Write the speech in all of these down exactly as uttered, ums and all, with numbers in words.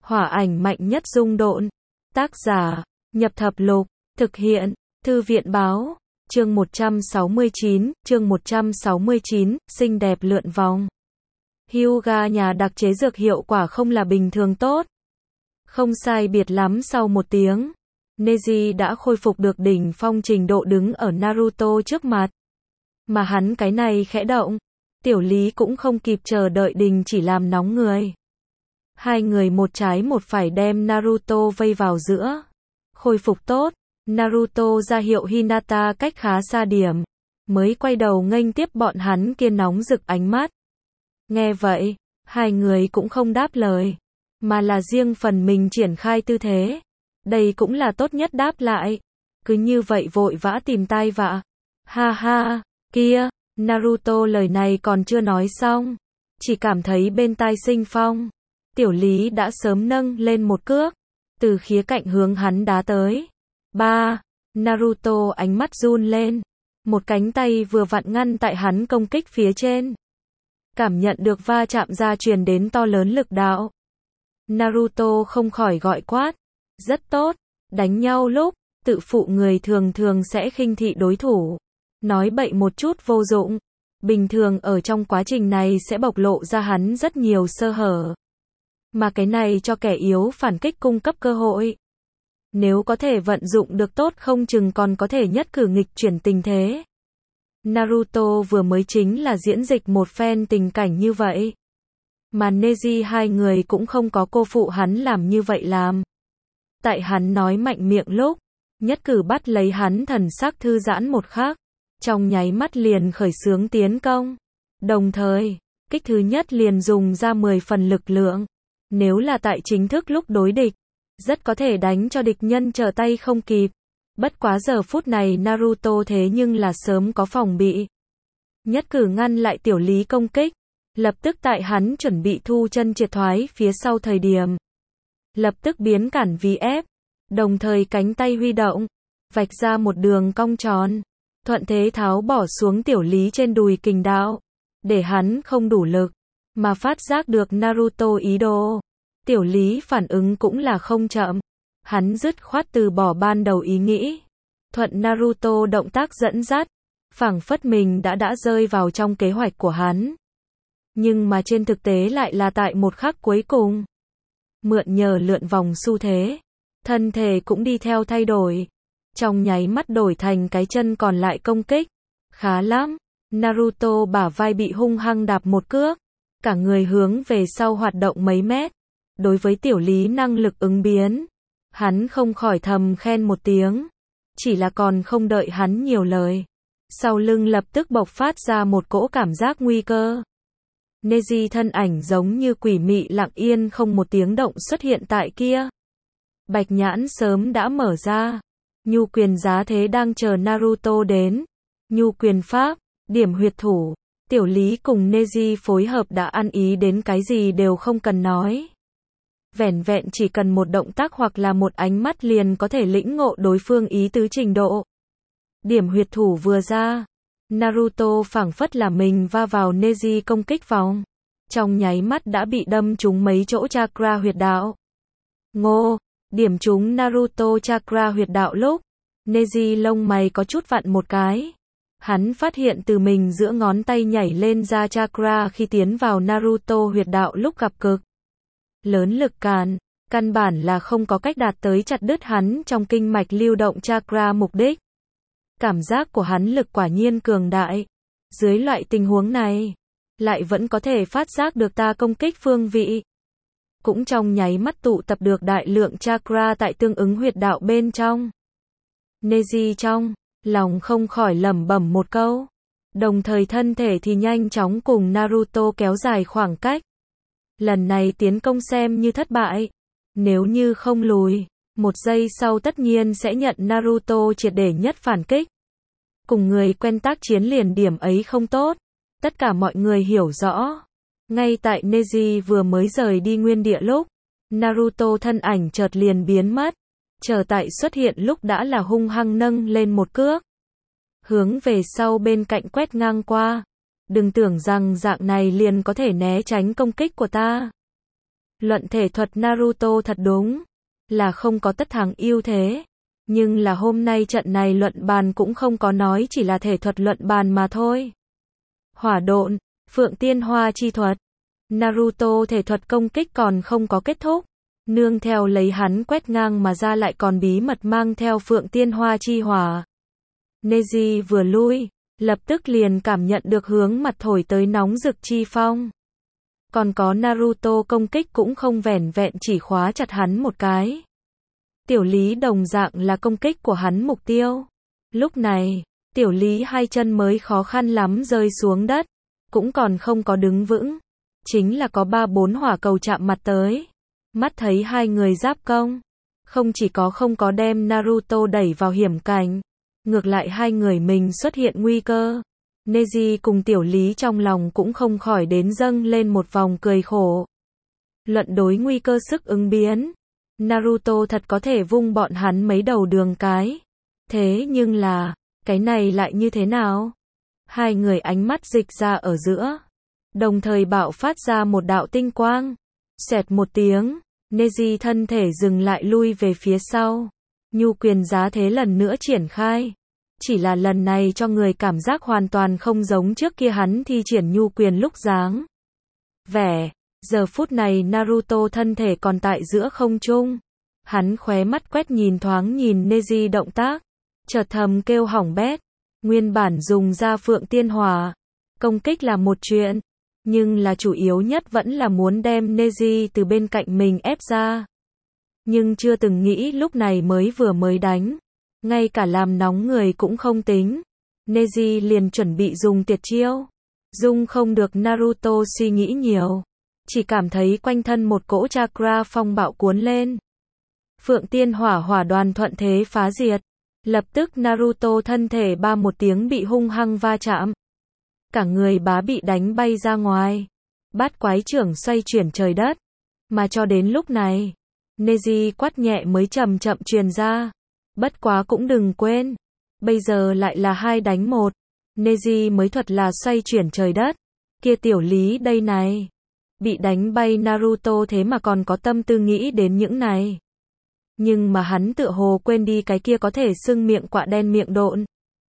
Hỏa ảnh mạnh nhất dung độn. Tác giả, Nhập Thập Lục, thực hiện, Thư viện báo, chương một trăm sáu mươi chín, chương một trăm sáu mươi chín, xinh đẹp lượn vòng. Hyuga nhà đặc chế dược hiệu quả không là bình thường tốt. Không sai biệt lắm sau một tiếng, Neji đã khôi phục được đỉnh phong trình độ đứng ở Naruto trước mặt. Mà hắn cái này khẽ động, Tiểu Lý cũng không kịp chờ đợi đình chỉ làm nóng người. Hai người một trái một phải đem Naruto vây vào giữa. Khôi phục tốt, Naruto ra hiệu Hinata cách khá xa điểm, mới quay đầu nghênh tiếp bọn hắn kia nóng rực ánh mắt. Nghe vậy, hai người cũng không đáp lời, mà là riêng phần mình triển khai tư thế. Đây cũng là tốt nhất đáp lại. Cứ như vậy vội vã tìm tai vạ. Ha ha, kia, Naruto lời này còn chưa nói xong. Chỉ cảm thấy bên tai sinh phong. Tiểu Lý đã sớm nâng lên một cước, từ khía cạnh hướng hắn đá tới. Ba, Naruto ánh mắt run lên. Một cánh tay vừa vặn ngăn tại hắn công kích phía trên. Cảm nhận được va chạm ra truyền đến to lớn lực đạo. Naruto không khỏi gọi quát. Rất tốt, đánh nhau lúc, tự phụ người thường thường sẽ khinh thị đối thủ. Nói bậy một chút vô dụng. Bình thường ở trong quá trình này sẽ bộc lộ ra hắn rất nhiều sơ hở. Mà cái này cho kẻ yếu phản kích cung cấp cơ hội. Nếu có thể vận dụng được tốt không chừng còn có thể nhất cử nghịch chuyển tình thế. Naruto vừa mới chính là diễn dịch một phen tình cảnh như vậy. Mà Neji hai người cũng không có cô phụ hắn làm như vậy làm. Tại hắn nói mạnh miệng lúc, nhất cử bắt lấy hắn thần sắc thư giãn một khắc. Trong nháy mắt liền khởi xướng tiến công. Đồng thời, kích thứ nhất liền dùng ra mười phần lực lượng. Nếu là tại chính thức lúc đối địch, rất có thể đánh cho địch nhân trở tay không kịp. Bất quá giờ phút này Naruto thế nhưng là sớm có phòng bị. Nhất cử ngăn lại Tiểu Lý công kích. Lập tức tại hắn chuẩn bị thu chân triệt thoái phía sau thời điểm. Lập tức biến cản vì ép. Đồng thời cánh tay huy động. Vạch ra một đường cong tròn. Thuận thế tháo bỏ xuống Tiểu Lý trên đùi kình đạo. Để hắn không đủ lực. Mà phát giác được Naruto ý đồ. Tiểu Lý phản ứng cũng là không chậm. Hắn dứt khoát từ bỏ ban đầu ý nghĩ. Thuận Naruto động tác dẫn dắt. Phảng phất mình đã đã rơi vào trong kế hoạch của hắn. Nhưng mà trên thực tế lại là tại một khắc cuối cùng. Mượn nhờ lượn vòng xu thế. Thân thể cũng đi theo thay đổi. Trong nháy mắt đổi thành cái chân còn lại công kích. Khá lắm. Naruto bả vai bị hung hăng đạp một cước. Cả người hướng về sau hoạt động mấy mét. Đối với Tiểu Lý năng lực ứng biến. Hắn không khỏi thầm khen một tiếng. Chỉ là còn không đợi hắn nhiều lời. Sau lưng lập tức bộc phát ra một cỗ cảm giác nguy cơ. Neji thân ảnh giống như quỷ mị lặng yên không một tiếng động xuất hiện tại kia. Bạch nhãn sớm đã mở ra. Nhu quyền giá thế đang chờ Naruto đến. Nhu quyền pháp, điểm huyệt thủ. Tiểu Lý cùng Neji phối hợp đã ăn ý đến cái gì đều không cần nói. Vẻn vẹn chỉ cần một động tác hoặc là một ánh mắt liền có thể lĩnh ngộ đối phương ý tứ trình độ. Điểm huyệt thủ vừa ra. Naruto phảng phất là mình va vào Neji công kích vòng. Trong nháy mắt đã bị đâm trúng mấy chỗ chakra huyệt đạo. Ngô, điểm trúng Naruto chakra huyệt đạo lúc. Neji lông mày có chút vặn một cái. Hắn phát hiện từ mình giữa ngón tay nhảy lên ra chakra khi tiến vào Naruto huyệt đạo lúc gặp cực lớn lực càn, căn bản là không có cách đạt tới chặt đứt hắn trong kinh mạch lưu động chakra mục đích. Cảm giác của hắn lực quả nhiên cường đại. Dưới loại tình huống này, lại vẫn có thể phát giác được ta công kích phương vị. Cũng trong nháy mắt tụ tập được đại lượng chakra tại tương ứng huyệt đạo bên trong. Neji trong lòng không khỏi lẩm bẩm một câu. Đồng thời thân thể thì nhanh chóng cùng Naruto kéo dài khoảng cách. Lần này tiến công xem như thất bại. Nếu như không lùi, một giây sau tất nhiên sẽ nhận Naruto triệt để nhất phản kích. Cùng người quen tác chiến liền điểm ấy không tốt. Tất cả mọi người hiểu rõ. Ngay tại Neji vừa mới rời đi nguyên địa lúc, Naruto thân ảnh chợt liền biến mất. Chờ tại xuất hiện lúc đã là hung hăng nâng lên một cước. Hướng về sau bên cạnh quét ngang qua. Đừng tưởng rằng dạng này liền có thể né tránh công kích của ta. Luận thể thuật Naruto thật đúng là không có tất thắng ưu thế. Nhưng là hôm nay trận này luận bàn cũng không có nói chỉ là thể thuật luận bàn mà thôi. Hỏa độn, Phượng Tiên Hoa chi thuật. Naruto thể thuật công kích còn không có kết thúc. Nương theo lấy hắn quét ngang mà ra lại còn bí mật mang theo Phượng Tiên Hoa chi hỏa. Neji vừa lui, lập tức liền cảm nhận được hướng mặt thổi tới nóng rực chi phong. Còn có Naruto công kích cũng không vẻn vẹn chỉ khóa chặt hắn một cái. Tiểu Lý đồng dạng là công kích của hắn mục tiêu. Lúc này, Tiểu Lý hai chân mới khó khăn lắm rơi xuống đất, cũng còn không có đứng vững. Chính là có ba bốn hỏa cầu chạm mặt tới. Mắt thấy hai người giáp công, không chỉ có không có đem Naruto đẩy vào hiểm cảnh, ngược lại hai người mình xuất hiện nguy cơ. Neji cùng Tiểu Lý trong lòng cũng không khỏi đến dâng lên một vòng cười khổ. Luận đối nguy cơ sức ứng biến, Naruto thật có thể vung bọn hắn mấy đầu đường cái. Thế nhưng là, cái này lại như thế nào? Hai người ánh mắt dịch ra ở giữa, đồng thời bạo phát ra một đạo tinh quang. Xẹt một tiếng, Neji thân thể dừng lại lui về phía sau. Nhu quyền giá thế lần nữa triển khai. Chỉ là lần này cho người cảm giác hoàn toàn không giống trước kia hắn thi triển nhu quyền lúc dáng vẻ. Giờ phút này Naruto thân thể còn tại giữa không trung. Hắn khóe mắt quét nhìn thoáng nhìn Neji động tác. Chợt thầm kêu hỏng bét. Nguyên bản dùng ra Phượng Tiên Hỏa. Công kích là một chuyện. Nhưng là chủ yếu nhất vẫn là muốn đem Neji từ bên cạnh mình ép ra. Nhưng chưa từng nghĩ lúc này mới vừa mới đánh. Ngay cả làm nóng người cũng không tính. Neji liền chuẩn bị dùng tuyệt chiêu. Dung không được Naruto suy nghĩ nhiều. Chỉ cảm thấy quanh thân một cỗ chakra phong bạo cuốn lên. Phượng Tiên Hỏa hỏa đoàn thuận thế phá diệt. Lập tức Naruto thân thể ba một tiếng bị hung hăng va chạm. Cả người bá bị đánh bay ra ngoài. Bát quái trưởng xoay chuyển trời đất. Mà cho đến lúc này, Neji quát nhẹ mới chậm chậm truyền ra. Bất quá cũng đừng quên. Bây giờ lại là hai đánh một. Neji mới thuật là xoay chuyển trời đất. Kia Tiểu Lý đây này. Bị đánh bay Naruto thế mà còn có tâm tư nghĩ đến những này. Nhưng mà hắn tựa hồ quên đi cái kia có thể sưng miệng quạ đen miệng độn.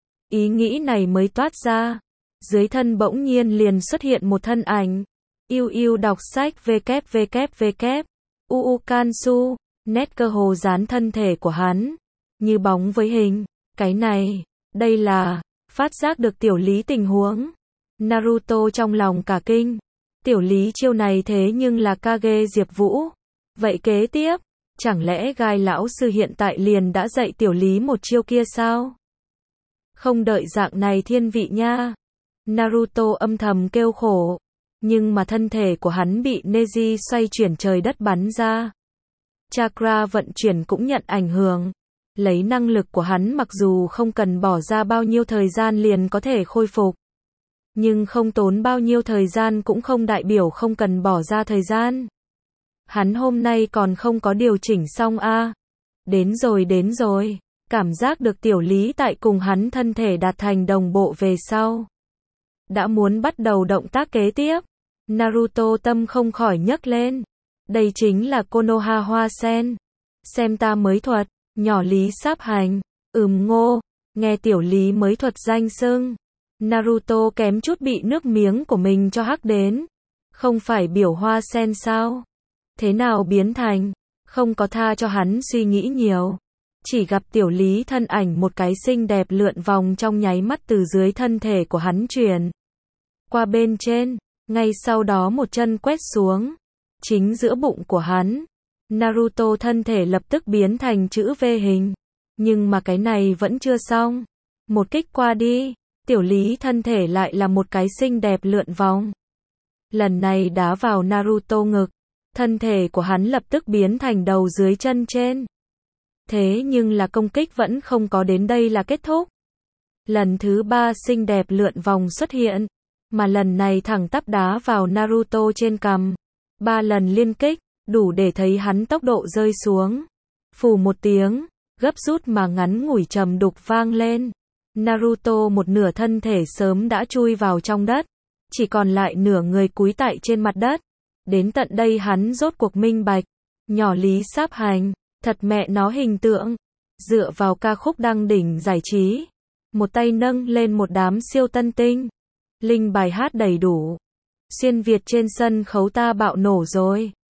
Ý nghĩ này mới toát ra. Dưới thân bỗng nhiên liền xuất hiện một thân ảnh. Yêu yêu đọc sách www. Uu Kansu. Nét cơ hồ dán thân thể của hắn. Như bóng với hình. Cái này, đây là, phát giác được Tiểu Lý tình huống. Naruto trong lòng cả kinh. Tiểu Lý chiêu này thế nhưng là Kage Diệp Vũ. Vậy kế tiếp, chẳng lẽ Gai lão sư hiện tại liền đã dạy Tiểu Lý một chiêu kia sao? Không đợi dạng này thiên vị nha. Naruto âm thầm kêu khổ. Nhưng mà thân thể của hắn bị Neji xoay chuyển trời đất bắn ra. Chakra vận chuyển cũng nhận ảnh hưởng. Lấy năng lực của hắn mặc dù không cần bỏ ra bao nhiêu thời gian liền có thể khôi phục. Nhưng không tốn bao nhiêu thời gian cũng không đại biểu không cần bỏ ra thời gian. Hắn hôm nay còn không có điều chỉnh xong a. À. Đến rồi đến rồi. Cảm giác được Tiểu Lý tại cùng hắn thân thể đạt thành đồng bộ về sau. Đã muốn bắt đầu động tác kế tiếp. Naruto tâm không khỏi nhấc lên. Đây chính là Konoha Hoa Sen. Xem ta mới thuật. Nhỏ Lý sáp hành. Ừm ngô. Nghe Tiểu Lý mới thuật danh xưng. Naruto kém chút bị nước miếng của mình cho hắc đến. Không phải biểu hoa sen sao? Thế nào biến thành? Không có tha cho hắn suy nghĩ nhiều. Chỉ gặp Tiểu Lý thân ảnh một cái xinh đẹp lượn vòng trong nháy mắt từ dưới thân thể của hắn truyền qua bên trên. Ngay sau đó một chân quét xuống. Chính giữa bụng của hắn. Naruto thân thể lập tức biến thành chữ V hình. Nhưng mà cái này vẫn chưa xong. Một kích qua đi. Tiểu Lý thân thể lại là một cái xinh đẹp lượn vòng. Lần này đá vào Naruto ngực. Thân thể của hắn lập tức biến thành đầu dưới chân trên. Thế nhưng là công kích vẫn không có đến đây là kết thúc. Lần thứ ba xinh đẹp lượn vòng xuất hiện. Mà lần này thẳng tắp đá vào Naruto trên cằm. Ba lần liên kích, đủ để thấy hắn tốc độ rơi xuống. Phù một tiếng, gấp rút mà ngắn ngủi trầm đục vang lên. Naruto một nửa thân thể sớm đã chui vào trong đất. Chỉ còn lại nửa người cúi tại trên mặt đất. Đến tận đây hắn rốt cuộc minh bạch. Nhỏ Lý Sáp Hành, thật mẹ nó hình tượng. Dựa vào ca khúc đăng đỉnh giải trí. Một tay nâng lên một đám siêu tân tinh. Linh bài hát đầy đủ. Xuyên Việt trên sân khấu ta bạo nổ rồi.